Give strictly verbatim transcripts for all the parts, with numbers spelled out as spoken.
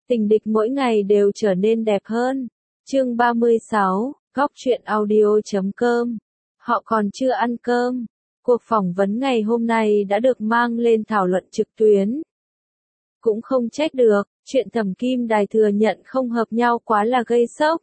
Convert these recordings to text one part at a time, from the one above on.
Tình địch mỗi ngày đều trở nên đẹp hơn. Chương ba mươi sáu, góc truyện audio chấm com. Họ còn chưa ăn cơm. Cuộc phỏng vấn ngày hôm nay đã được mang lên thảo luận trực tuyến. Cũng không trách được, chuyện Thẩm Kim Đài thừa nhận không hợp nhau quá là gây sốc.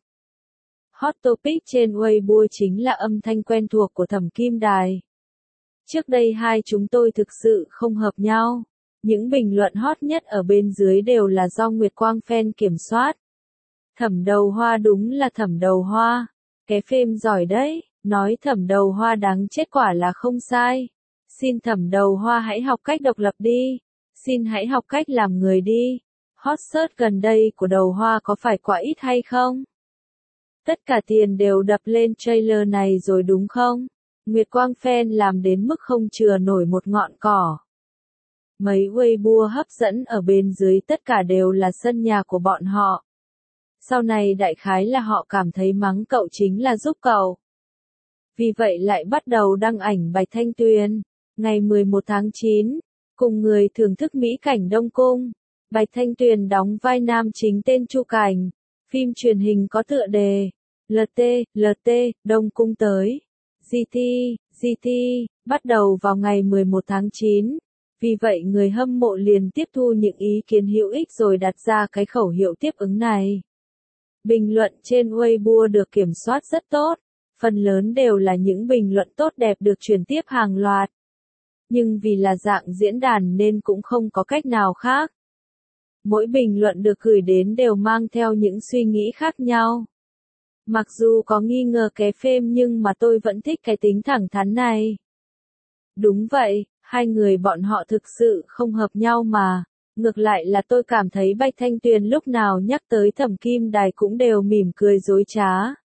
Hot topic trên Weibo chính là âm thanh quen thuộc của Thẩm Kim Đài. Trước đây hai chúng tôi thực sự không hợp nhau. Những bình luận hot nhất ở bên dưới đều là do Nguyệt Quang fan kiểm soát. Thẩm Đầu Hoa đúng là Thẩm Đầu Hoa. Cái phim giỏi đấy, nói Thẩm Đầu Hoa đáng chết quả là không sai. Xin Thẩm Đầu Hoa hãy học cách độc lập đi. Xin hãy học cách làm người đi. Hot search gần đây của Đầu Hoa có phải quá ít hay không? Tất cả tiền đều đập lên trailer này rồi đúng không? Nguyệt Quang fan làm đến mức không chừa nổi một ngọn cỏ. Mấy Weibo hấp dẫn ở bên dưới tất cả đều là sân nhà của bọn họ. Sau này đại khái là họ cảm thấy mắng cậu chính là giúp cậu. Vì vậy lại bắt đầu đăng ảnh Bạch Thanh Tuyền. Ngày mười một tháng chín, cùng người thưởng thức mỹ cảnh Đông Cung, Bạch Thanh Tuyền đóng vai nam chính tên Chu Cảnh. Phim truyền hình có tựa đề lờ tê, lờ tê, Đông Cung tới. giê tê, giê tê, bắt đầu vào ngày mười một tháng chín. Vì vậy người hâm mộ liền tiếp thu những ý kiến hữu ích rồi đặt ra cái khẩu hiệu tiếp ứng này. Bình luận trên Weibo được kiểm soát rất tốt, phần lớn đều là những bình luận tốt đẹp được truyền tiếp hàng loạt. Nhưng vì là dạng diễn đàn nên cũng không có cách nào khác. Mỗi bình luận được gửi đến đều mang theo những suy nghĩ khác nhau. Mặc dù có nghi ngờ cái phim nhưng mà tôi vẫn thích cái tính thẳng thắn này. Đúng vậy, hai người bọn họ thực sự không hợp nhau mà. Ngược lại là tôi cảm thấy Bạch Thanh Tuyền lúc nào nhắc tới Thẩm Kim Đài cũng đều mỉm cười dối trá.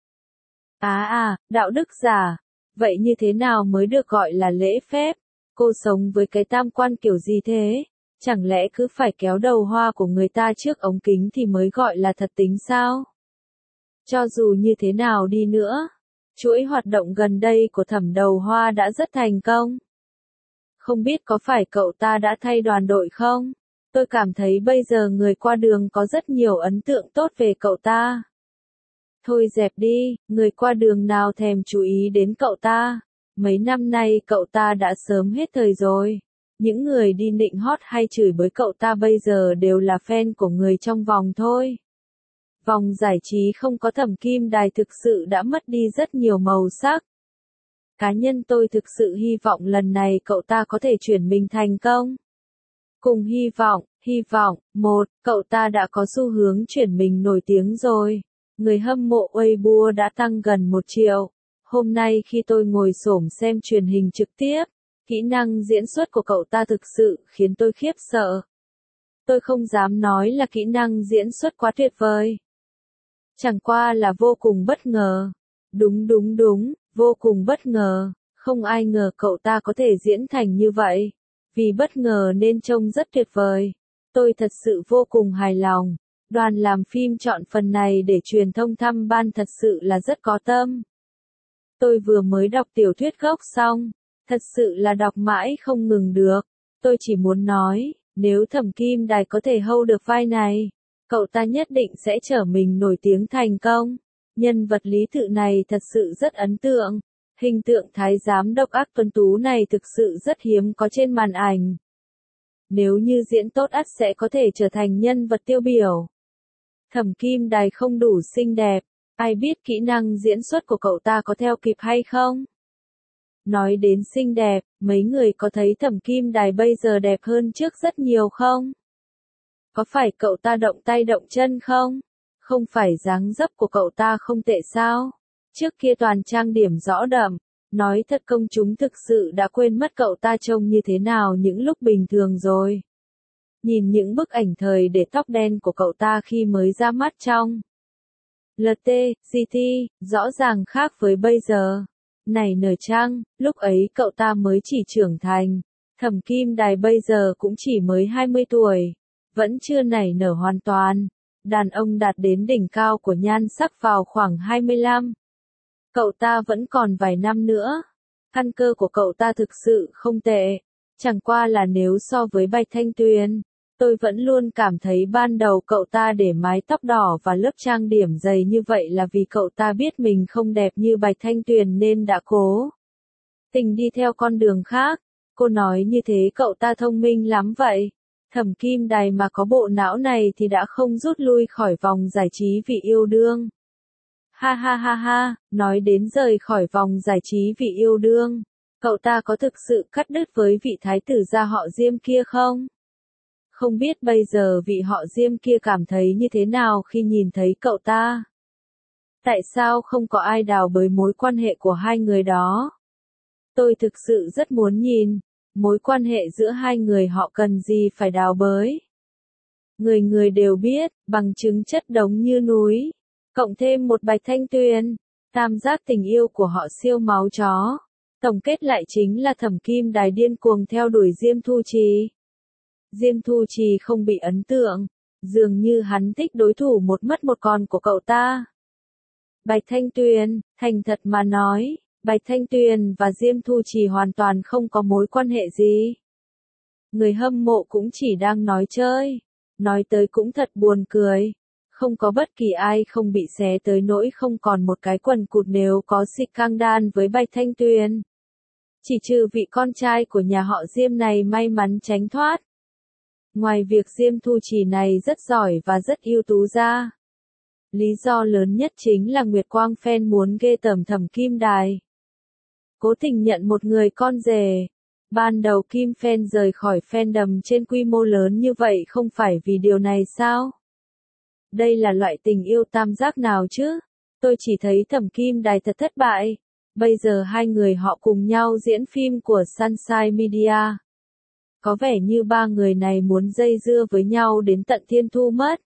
À à, đạo đức giả. Vậy như thế nào mới được gọi là lễ phép? Cô sống với cái tam quan kiểu gì thế? Chẳng lẽ cứ phải kéo đầu hoa của người ta trước ống kính thì mới gọi là thật tính sao? Cho dù như thế nào đi nữa, chuỗi hoạt động gần đây của Thẩm Đầu Hoa đã rất thành công. Không biết có phải cậu ta đã thay đoàn đội không? Tôi cảm thấy bây giờ người qua đường có rất nhiều ấn tượng tốt về cậu ta. Thôi dẹp đi, người qua đường nào thèm chú ý đến cậu ta. Mấy năm nay cậu ta đã sớm hết thời rồi. Những người đi nịnh hót hay chửi bới cậu ta bây giờ đều là fan của người trong vòng thôi. Vòng giải trí không có Thẩm Kim Đài thực sự đã mất đi rất nhiều màu sắc. Cá nhân tôi thực sự hy vọng lần này cậu ta có thể chuyển mình thành công. Cùng hy vọng, hy vọng, một, cậu ta đã có xu hướng chuyển mình nổi tiếng rồi. Người hâm mộ Weibo đã tăng gần một triệu. Hôm nay khi tôi ngồi xổm xem truyền hình trực tiếp, kỹ năng diễn xuất của cậu ta thực sự khiến tôi khiếp sợ. Tôi không dám nói là kỹ năng diễn xuất quá tuyệt vời. Chẳng qua là vô cùng bất ngờ. Đúng đúng đúng, vô cùng bất ngờ. Không ai ngờ cậu ta có thể diễn thành như vậy. Vì bất ngờ nên trông rất tuyệt vời. Tôi thật sự vô cùng hài lòng. Đoàn làm phim chọn phần này để truyền thông thăm ban thật sự là rất có tâm. Tôi vừa mới đọc tiểu thuyết gốc xong. Thật sự là đọc mãi không ngừng được. Tôi chỉ muốn nói, nếu Thẩm Kim Đài có thể hold được vai này, cậu ta nhất định sẽ trở mình nổi tiếng thành công. Nhân vật Lý Tự này thật sự rất ấn tượng. Hình tượng thái giám độc ác tuấn tú này thực sự rất hiếm có trên màn ảnh. Nếu như diễn tốt ắt sẽ có thể trở thành nhân vật tiêu biểu. Thẩm Kim Đài không đủ xinh đẹp, ai biết kỹ năng diễn xuất của cậu ta có theo kịp hay không? Nói đến xinh đẹp, mấy người có thấy Thẩm Kim Đài bây giờ đẹp hơn trước rất nhiều không? Có phải cậu ta động tay động chân không? Không phải dáng dấp của cậu ta không tệ sao? Trước kia toàn trang điểm rõ đậm, nói thật công chúng thực sự đã quên mất cậu ta trông như thế nào những lúc bình thường rồi. Nhìn những bức ảnh thời để tóc đen của cậu ta khi mới ra mắt trong lờ tê, giê tê, rõ ràng khác với bây giờ. Này nở trăng, lúc ấy cậu ta mới chỉ trưởng thành. Thẩm Kim Đài bây giờ cũng chỉ mới hai mươi tuổi. Vẫn chưa nảy nở hoàn toàn. Đàn ông đạt đến đỉnh cao của nhan sắc vào khoảng hai mươi lăm. Cậu ta vẫn còn vài năm nữa. Căn cơ của cậu ta thực sự không tệ. Chẳng qua là nếu so với Bạch Thanh Tuyền, Tôi vẫn luôn cảm thấy ban đầu cậu ta để mái tóc đỏ và lớp trang điểm dày như vậy là vì cậu ta biết mình không đẹp như Bạch Thanh Tuyền nên đã cố tình đi theo con đường khác. Cô nói như thế cậu ta thông minh lắm vậy. Thẩm Kim Đài mà có bộ não này thì đã không rút lui khỏi vòng giải trí vì yêu đương. Ha ha ha ha, nói đến rời khỏi vòng giải trí vì yêu đương, cậu ta có thực sự cắt đứt với vị thái tử gia họ Diêm kia không? Không biết bây giờ vị họ Diêm kia cảm thấy như thế nào khi nhìn thấy cậu ta? Tại sao không có ai đào bới mối quan hệ của hai người đó? Tôi thực sự rất muốn nhìn, mối quan hệ giữa hai người họ cần gì phải đào bới. Người người đều biết, bằng chứng chất đống như núi, cộng thêm một Bạch Thanh Tuyền, tam giác tình yêu của họ siêu máu chó. Tổng kết lại chính là Thẩm Kim Đài điên cuồng theo đuổi Diêm Thu Trì. Diêm Thu Trì không bị ấn tượng, dường như hắn thích đối thủ một mất một còn của cậu ta. Bạch Thanh Tuyền, thành thật mà nói, Bạch Thanh Tuyền và Diêm Thu Trì hoàn toàn không có mối quan hệ gì. Người hâm mộ cũng chỉ đang nói chơi, nói tới cũng thật buồn cười. Không có bất kỳ ai không bị xé tới nỗi không còn một cái quần cụt nếu có scandal với Bạch Thanh Tuyền. Chỉ trừ vị con trai của nhà họ Diêm này may mắn tránh thoát. Ngoài việc Diêm Thu Trì này rất giỏi và rất ưu tú ra, lý do lớn nhất chính là Nguyệt Quang fan muốn ghê tởm Thẩm Kim Đài. Cố tình nhận một người con rể. Ban đầu Kim fan rời khỏi fandom trên quy mô lớn như vậy không phải vì điều này sao? Đây là loại tình yêu tam giác nào chứ? Tôi chỉ thấy Thẩm Kim Đài thật thất bại. Bây giờ hai người họ cùng nhau diễn phim của Sunshine Media. Có vẻ như ba người này muốn dây dưa với nhau đến tận thiên thu mất.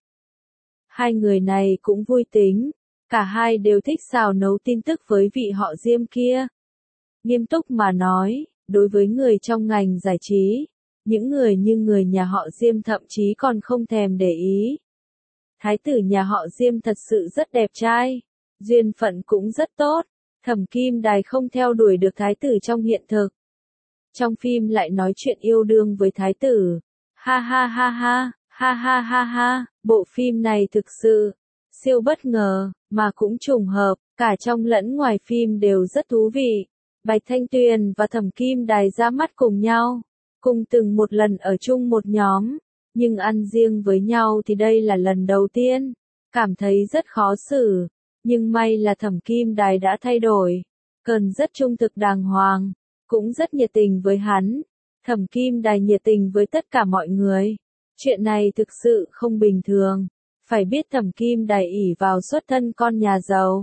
Hai người này cũng vui tính. Cả hai đều thích xào nấu tin tức với vị họ Diêm kia. Nghiêm túc mà nói, đối với người trong ngành giải trí, những người như người nhà họ Diêm thậm chí còn không thèm để ý. Thái tử nhà họ Diêm thật sự rất đẹp trai, duyên phận cũng rất tốt. Thẩm Kim Đài không theo đuổi được thái tử trong hiện thực. Trong phim lại nói chuyện yêu đương với thái tử. Ha ha ha ha, ha ha ha ha, bộ phim này thực sự siêu bất ngờ, mà cũng trùng hợp, cả trong lẫn ngoài phim đều rất thú vị. Bạch Thanh Tuyền và Thẩm Kim Đài ra mắt cùng nhau, cùng từng một lần ở chung một nhóm, nhưng ăn riêng với nhau thì đây là lần đầu tiên, cảm thấy rất khó xử, nhưng may là Thẩm Kim Đài đã thay đổi, cần rất trung thực đàng hoàng, cũng rất nhiệt tình với hắn. Thẩm Kim Đài nhiệt tình với tất cả mọi người, chuyện này thực sự không bình thường, phải biết Thẩm Kim Đài ỷ vào xuất thân con nhà giàu,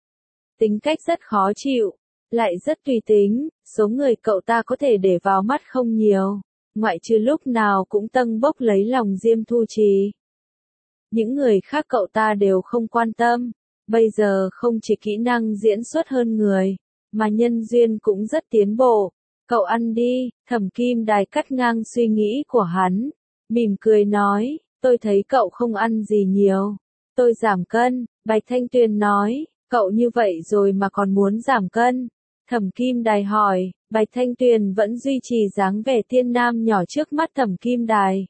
tính cách rất khó chịu, lại rất tùy tính, số người cậu ta có thể để vào mắt không nhiều, ngoại trừ lúc nào cũng tâng bốc lấy lòng Diêm Thu Trì. Những người khác cậu ta đều không quan tâm, bây giờ không chỉ kỹ năng diễn xuất hơn người, mà nhân duyên cũng rất tiến bộ. Cậu ăn đi, Thẩm Kim Đài cắt ngang suy nghĩ của hắn, mỉm cười nói, tôi thấy cậu không ăn gì nhiều, tôi giảm cân. Bạch Thanh Tuyền nói, cậu như vậy rồi mà còn muốn giảm cân. Thẩm Kim Đài hỏi, Bạch Thanh Tuyền vẫn duy trì dáng vẻ tiên nam nhỏ trước mắt Thẩm Kim Đài.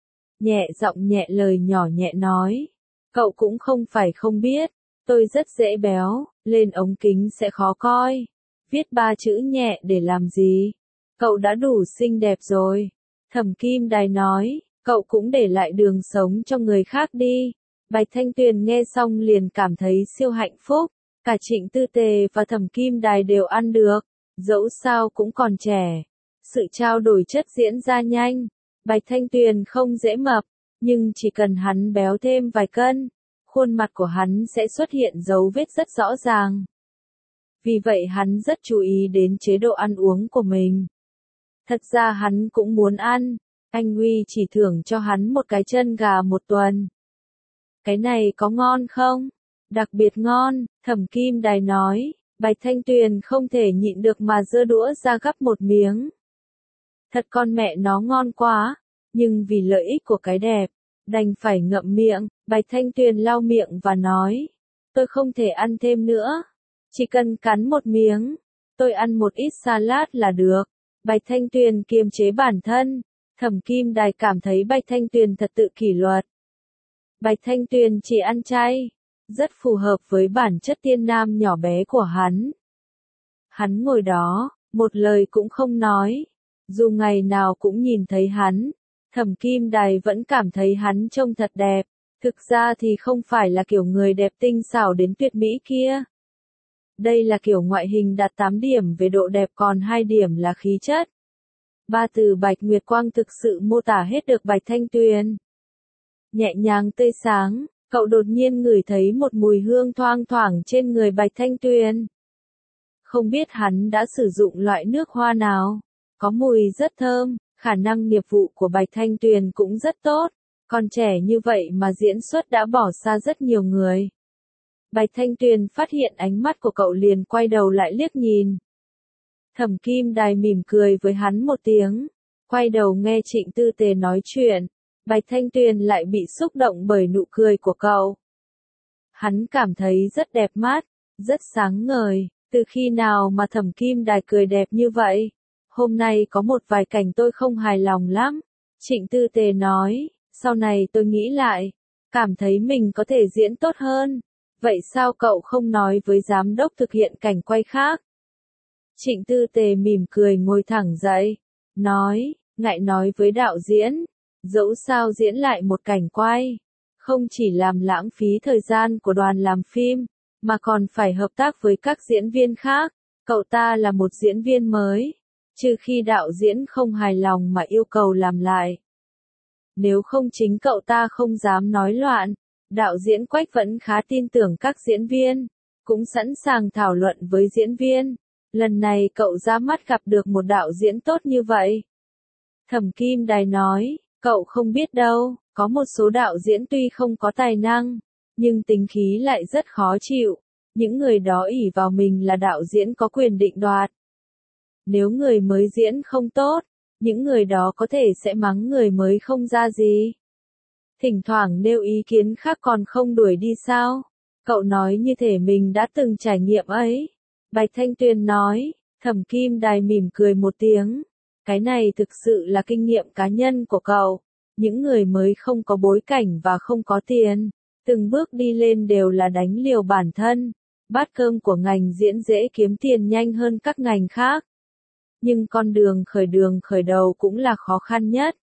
Nhẹ giọng nhẹ lời nhỏ nhẹ nói, cậu cũng không phải không biết, tôi rất dễ béo, lên ống kính sẽ khó coi. Viết ba chữ nhẹ để làm gì? Cậu đã đủ xinh đẹp rồi. Thẩm Kim Đài nói, cậu cũng để lại đường sống cho người khác đi. Bạch Thanh Tuyền nghe xong liền cảm thấy siêu hạnh phúc. Cả Trịnh Tư Tề và Thẩm Kim Đài đều ăn được, dẫu sao cũng còn trẻ. Sự trao đổi chất diễn ra nhanh. Bạch Thanh Tuyền không dễ mập, nhưng chỉ cần hắn béo thêm vài cân, khuôn mặt của hắn sẽ xuất hiện dấu vết rất rõ ràng. Vì vậy hắn rất chú ý đến chế độ ăn uống của mình. Thật ra hắn cũng muốn ăn, anh Huy chỉ thưởng cho hắn một cái chân gà một tuần. Cái này có ngon không? Đặc biệt ngon, Thẩm Kim Đài nói. Bạch Thanh Tuyền không thể nhịn được mà giơ đũa ra gắp một miếng. Thật con mẹ nó ngon quá, nhưng vì lợi ích của cái đẹp, đành phải ngậm miệng. Bạch Thanh Tuyền lau miệng và nói, tôi không thể ăn thêm nữa, chỉ cần cắn một miếng, tôi ăn một ít salad là được. Bạch Thanh Tuyền kiềm chế bản thân, Thẩm Kim Đài cảm thấy Bạch Thanh Tuyền thật tự kỷ luật. Bạch Thanh Tuyền chỉ ăn chay, rất phù hợp với bản chất tiên nam nhỏ bé của hắn. Hắn ngồi đó, một lời cũng không nói. Dù ngày nào cũng nhìn thấy hắn, Thẩm Kim Đài vẫn cảm thấy hắn trông thật đẹp. Thực ra thì không phải là kiểu người đẹp tinh xảo đến tuyệt mỹ kia. Đây là kiểu ngoại hình đạt tám điểm về độ đẹp, còn hai điểm là khí chất. Ba từ Bạch Nguyệt Quang thực sự mô tả hết được Bạch Thanh Tuyền. Nhẹ nhàng tươi sáng, cậu đột nhiên ngửi thấy một mùi hương thoang thoảng trên người Bạch Thanh Tuyền. Không biết hắn đã sử dụng loại nước hoa nào, có mùi rất thơm, khả năng nghiệp vụ của Bạch Thanh Tuyền cũng rất tốt, còn trẻ như vậy mà diễn xuất đã bỏ xa rất nhiều người. Bạch Thanh Tuyền phát hiện ánh mắt của cậu liền quay đầu lại liếc nhìn. Thẩm Kim Đài mỉm cười với hắn một tiếng, quay đầu nghe Trịnh Tư Tề nói chuyện. Bạch Thanh Tuyền lại bị xúc động bởi nụ cười của cậu. Hắn cảm thấy rất đẹp mắt, rất sáng ngời. Từ khi nào mà Thẩm Kim Đài cười đẹp như vậy? Hôm nay có một vài cảnh tôi không hài lòng lắm. Trịnh Tư Tề nói, sau này tôi nghĩ lại, cảm thấy mình có thể diễn tốt hơn. Vậy sao cậu không nói với giám đốc thực hiện cảnh quay khác? Trịnh Tư Tề mỉm cười ngồi thẳng dậy, nói, ngại nói với đạo diễn, dẫu sao diễn lại một cảnh quay, không chỉ làm lãng phí thời gian của đoàn làm phim, mà còn phải hợp tác với các diễn viên khác. Cậu ta là một diễn viên mới, trừ khi đạo diễn không hài lòng mà yêu cầu làm lại. Nếu không chính cậu ta không dám nói loạn. Đạo diễn Quách vẫn khá tin tưởng các diễn viên, cũng sẵn sàng thảo luận với diễn viên. Lần này cậu ra mắt gặp được một đạo diễn tốt như vậy. Thẩm Kim Đài nói, cậu không biết đâu, có một số đạo diễn tuy không có tài năng, nhưng tính khí lại rất khó chịu. Những người đó ỷ vào mình là đạo diễn có quyền định đoạt. Nếu người mới diễn không tốt, những người đó có thể sẽ mắng người mới không ra gì. Thỉnh thoảng nêu ý kiến khác còn không đuổi đi sao? Cậu nói như thể mình đã từng trải nghiệm ấy. Bạch Thanh Tuyền nói, Thẩm Kim Đài mỉm cười một tiếng. Cái này thực sự là kinh nghiệm cá nhân của cậu. Những người mới không có bối cảnh và không có tiền, từng bước đi lên đều là đánh liều bản thân. Bát cơm của ngành diễn dễ kiếm tiền nhanh hơn các ngành khác. Nhưng con đường khởi đường khởi đầu cũng là khó khăn nhất.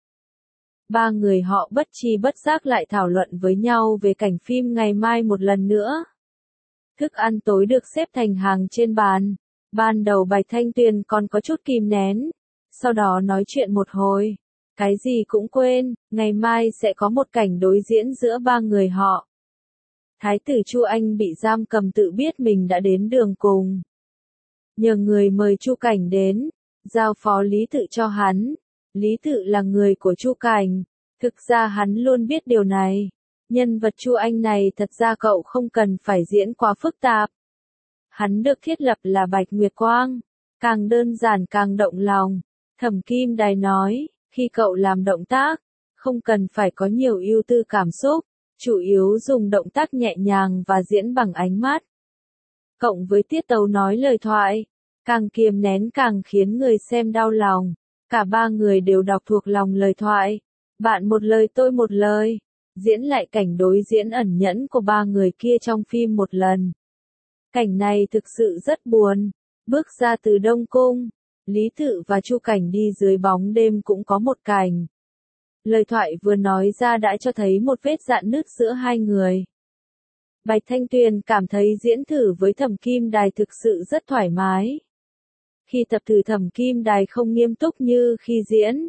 Ba người họ bất tri bất giác lại thảo luận với nhau về cảnh phim ngày mai một lần nữa. Thức ăn tối được xếp thành hàng trên bàn. Ban đầu Bạch Thanh Tuyền còn có chút kìm nén. Sau đó nói chuyện một hồi. Cái gì cũng quên, ngày mai sẽ có một cảnh đối diễn giữa ba người họ. Thái tử Chu Anh bị giam cầm tự biết mình đã đến đường cùng. Nhờ người mời Chu Cảnh đến, giao phó Lý Tự cho hắn. Lý Tự là người của Chu Cảnh, thực ra hắn luôn biết điều này. Nhân vật Chu Anh này thật ra cậu không cần phải diễn quá phức tạp. Hắn được thiết lập là Bạch Nguyệt Quang, càng đơn giản càng động lòng. Thẩm Kim Đài nói, khi cậu làm động tác, không cần phải có nhiều ưu tư cảm xúc, chủ yếu dùng động tác nhẹ nhàng và diễn bằng ánh mắt. Cộng với tiết tấu nói lời thoại, càng kiềm nén càng khiến người xem đau lòng. Cả ba người đều đọc thuộc lòng lời thoại. Bạn một lời tôi một lời. Diễn lại cảnh đối diễn ẩn nhẫn của ba người kia trong phim một lần. Cảnh này thực sự rất buồn. Bước ra từ Đông Cung, Lý Tự và Chu Cảnh đi dưới bóng đêm cũng có một cảnh. Lời thoại vừa nói ra đã cho thấy một vết rạn nứt giữa hai người. Bạch Thanh Tuyền cảm thấy diễn thử với Thẩm Kim Đài thực sự rất thoải mái. Khi tập thử Thẩm Kim Đài không nghiêm túc như khi diễn.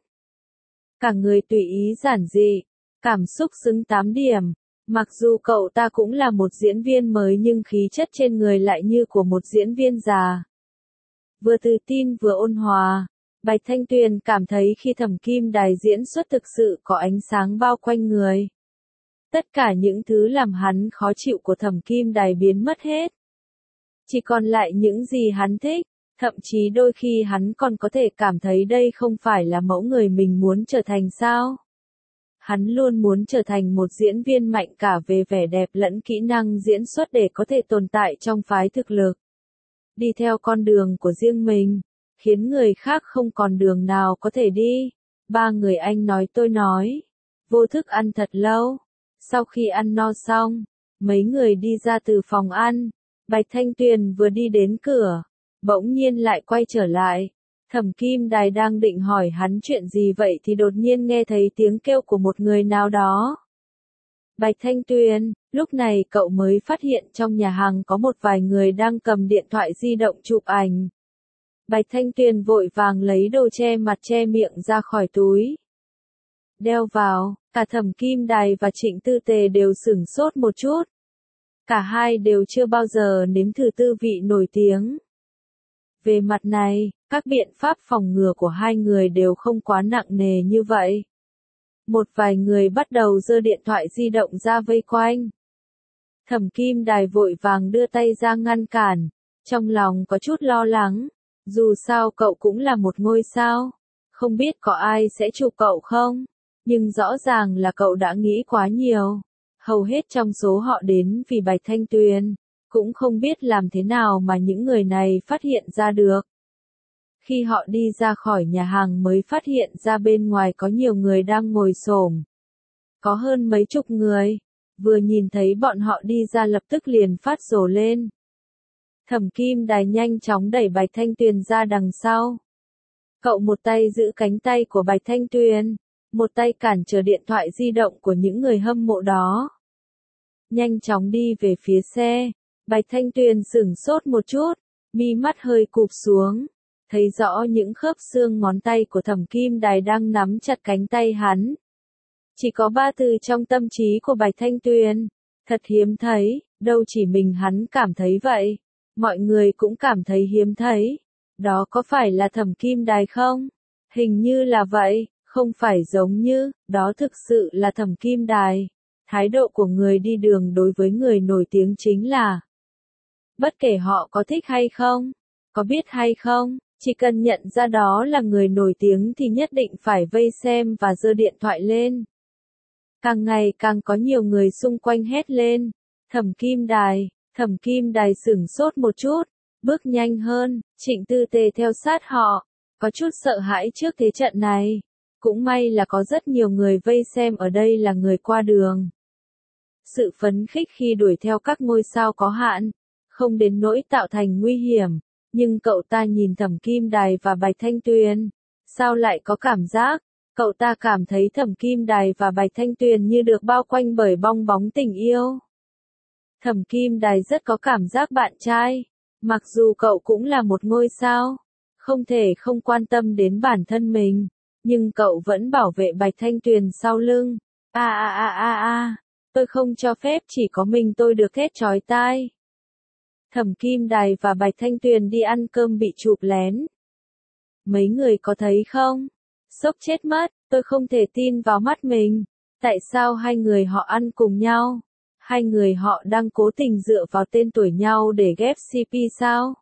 Cả người tùy ý giản dị, cảm xúc xứng tám điểm. Mặc dù cậu ta cũng là một diễn viên mới nhưng khí chất trên người lại như của một diễn viên già. Vừa tự tin vừa ôn hòa, Bạch Thanh Tuyền cảm thấy khi Thẩm Kim Đài diễn xuất thực sự có ánh sáng bao quanh người. Tất cả những thứ làm hắn khó chịu của Thẩm Kim Đài biến mất hết. Chỉ còn lại những gì hắn thích. Thậm chí đôi khi hắn còn có thể cảm thấy đây không phải là mẫu người mình muốn trở thành sao. Hắn luôn muốn trở thành một diễn viên mạnh cả về vẻ đẹp lẫn kỹ năng diễn xuất để có thể tồn tại trong phái thực lực. Đi theo con đường của riêng mình, khiến người khác không còn đường nào có thể đi. Ba người anh nói tôi nói. Vô thức ăn thật lâu. Sau khi ăn no xong, mấy người đi ra từ phòng ăn. Bạch Thanh Tuyền vừa đi đến cửa, bỗng nhiên lại quay trở lại. Thẩm Kim Đài đang định hỏi hắn chuyện gì vậy thì đột nhiên nghe thấy tiếng kêu của một người nào đó. Bạch Thanh Tuyền, lúc này cậu mới phát hiện trong nhà hàng có một vài người đang cầm điện thoại di động chụp ảnh. Bạch Thanh Tuyền vội vàng lấy đồ che mặt che miệng ra khỏi túi. Đeo vào, cả Thẩm Kim Đài và Trịnh Tư Tề đều sửng sốt một chút. Cả hai đều chưa bao giờ nếm thử tư vị nổi tiếng. Về mặt này, các biện pháp phòng ngừa của hai người đều không quá nặng nề như vậy. Một vài người bắt đầu giơ điện thoại di động ra vây quanh. Thẩm Kim Đài vội vàng đưa tay ra ngăn cản, trong lòng có chút lo lắng. Dù sao cậu cũng là một ngôi sao, không biết có ai sẽ chụp cậu không, nhưng rõ ràng là cậu đã nghĩ quá nhiều. Hầu hết trong số họ đến vì Bạch Thanh Tuyền, cũng không biết làm thế nào mà những người này phát hiện ra được. Khi họ đi ra khỏi nhà hàng mới phát hiện ra bên ngoài có nhiều người đang ngồi xổm. Có hơn mấy chục người, vừa nhìn thấy bọn họ đi ra lập tức liền phát rồ lên. Thẩm Kim Đài nhanh chóng đẩy Bạch Thanh Tuyền ra đằng sau. Cậu một tay giữ cánh tay của Bạch Thanh Tuyền, một tay cản trở điện thoại di động của những người hâm mộ đó. Nhanh chóng đi về phía xe, Bạch Thanh Tuyền sửng sốt một chút, mi mắt hơi cụp xuống, thấy rõ những khớp xương ngón tay của Thẩm Kim Đài đang nắm chặt cánh tay hắn. Chỉ có ba từ trong tâm trí của Bạch Thanh Tuyền, thật hiếm thấy, đâu chỉ mình hắn cảm thấy vậy, mọi người cũng cảm thấy hiếm thấy. Đó có phải là Thẩm Kim Đài không? Hình như là vậy, không phải giống như, đó thực sự là Thẩm Kim Đài. Thái độ của người đi đường đối với người nổi tiếng chính là, bất kể họ có thích hay không, có biết hay không, chỉ cần nhận ra đó là người nổi tiếng thì nhất định phải vây xem và giơ điện thoại lên. Càng ngày càng có nhiều người xung quanh hét lên, Thẩm Kim Đài, Thẩm Kim Đài sửng sốt một chút, bước nhanh hơn, Trịnh Tư Tề theo sát họ, có chút sợ hãi trước thế trận này. Cũng may là có rất nhiều người vây xem ở đây là người qua đường. Sự phấn khích khi đuổi theo các ngôi sao có hạn, không đến nỗi tạo thành nguy hiểm, nhưng cậu ta nhìn Thẩm Kim Đài và Bạch Thanh Tuyền, sao lại có cảm giác, cậu ta cảm thấy Thẩm Kim Đài và Bạch Thanh Tuyền như được bao quanh bởi bong bóng tình yêu. Thẩm Kim Đài rất có cảm giác bạn trai, mặc dù cậu cũng là một ngôi sao, không thể không quan tâm đến bản thân mình, nhưng cậu vẫn bảo vệ Bạch Thanh Tuyền sau lưng. A a a a a, tôi không cho phép chỉ có mình tôi được thét chói tai. Thẩm Kim Đài và Bạch Thanh Tuyền đi ăn cơm bị chụp lén. Mấy người có thấy không? Sốc chết mất, tôi không thể tin vào mắt mình. Tại sao hai người họ ăn cùng nhau? Hai người họ đang cố tình dựa vào tên tuổi nhau để ghép xê pê sao?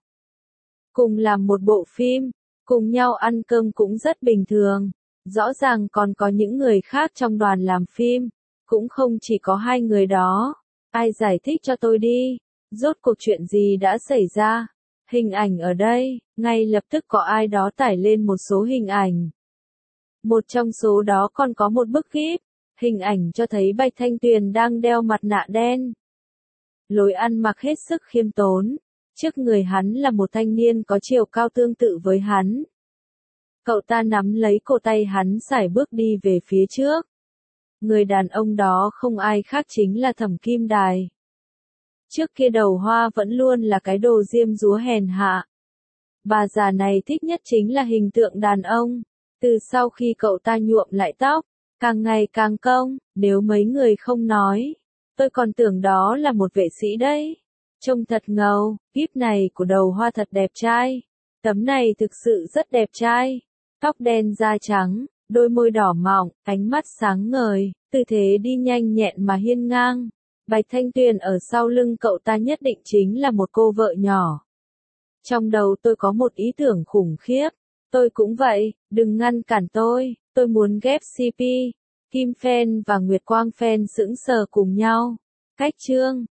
Cùng làm một bộ phim, cùng nhau ăn cơm cũng rất bình thường. Rõ ràng còn có những người khác trong đoàn làm phim, cũng không chỉ có hai người đó. Ai giải thích cho tôi đi, rốt cuộc chuyện gì đã xảy ra? Hình ảnh ở đây, ngay lập tức có ai đó tải lên một số hình ảnh. Một trong số đó còn có một bức kíp, hình ảnh cho thấy Bạch Thanh Tuyền đang đeo mặt nạ đen. Lối ăn mặc hết sức khiêm tốn, trước người hắn là một thanh niên có chiều cao tương tự với hắn. Cậu ta nắm lấy cổ tay hắn sải bước đi về phía trước. Người đàn ông đó không ai khác chính là Thẩm Kim Đài. Trước kia Đầu Hoa vẫn luôn là cái đồ diêm dúa hèn hạ. Bà già này thích nhất chính là hình tượng đàn ông. Từ sau khi cậu ta nhuộm lại tóc, càng ngày càng cong, nếu mấy người không nói, tôi còn tưởng đó là một vệ sĩ đấy. Trông thật ngầu, kíp này của Đầu Hoa thật đẹp trai. Tấm này thực sự rất đẹp trai. Tóc đen da trắng, đôi môi đỏ mọng, ánh mắt sáng ngời, tư thế đi nhanh nhẹn mà hiên ngang. Bạch Thanh Tuyền ở sau lưng cậu ta nhất định chính là một cô vợ nhỏ. Trong đầu tôi có một ý tưởng khủng khiếp. Tôi cũng vậy, đừng ngăn cản tôi, tôi muốn ghép xê pê. Kim Phen và Nguyệt Quang Phen sững sờ cùng nhau. Cách chương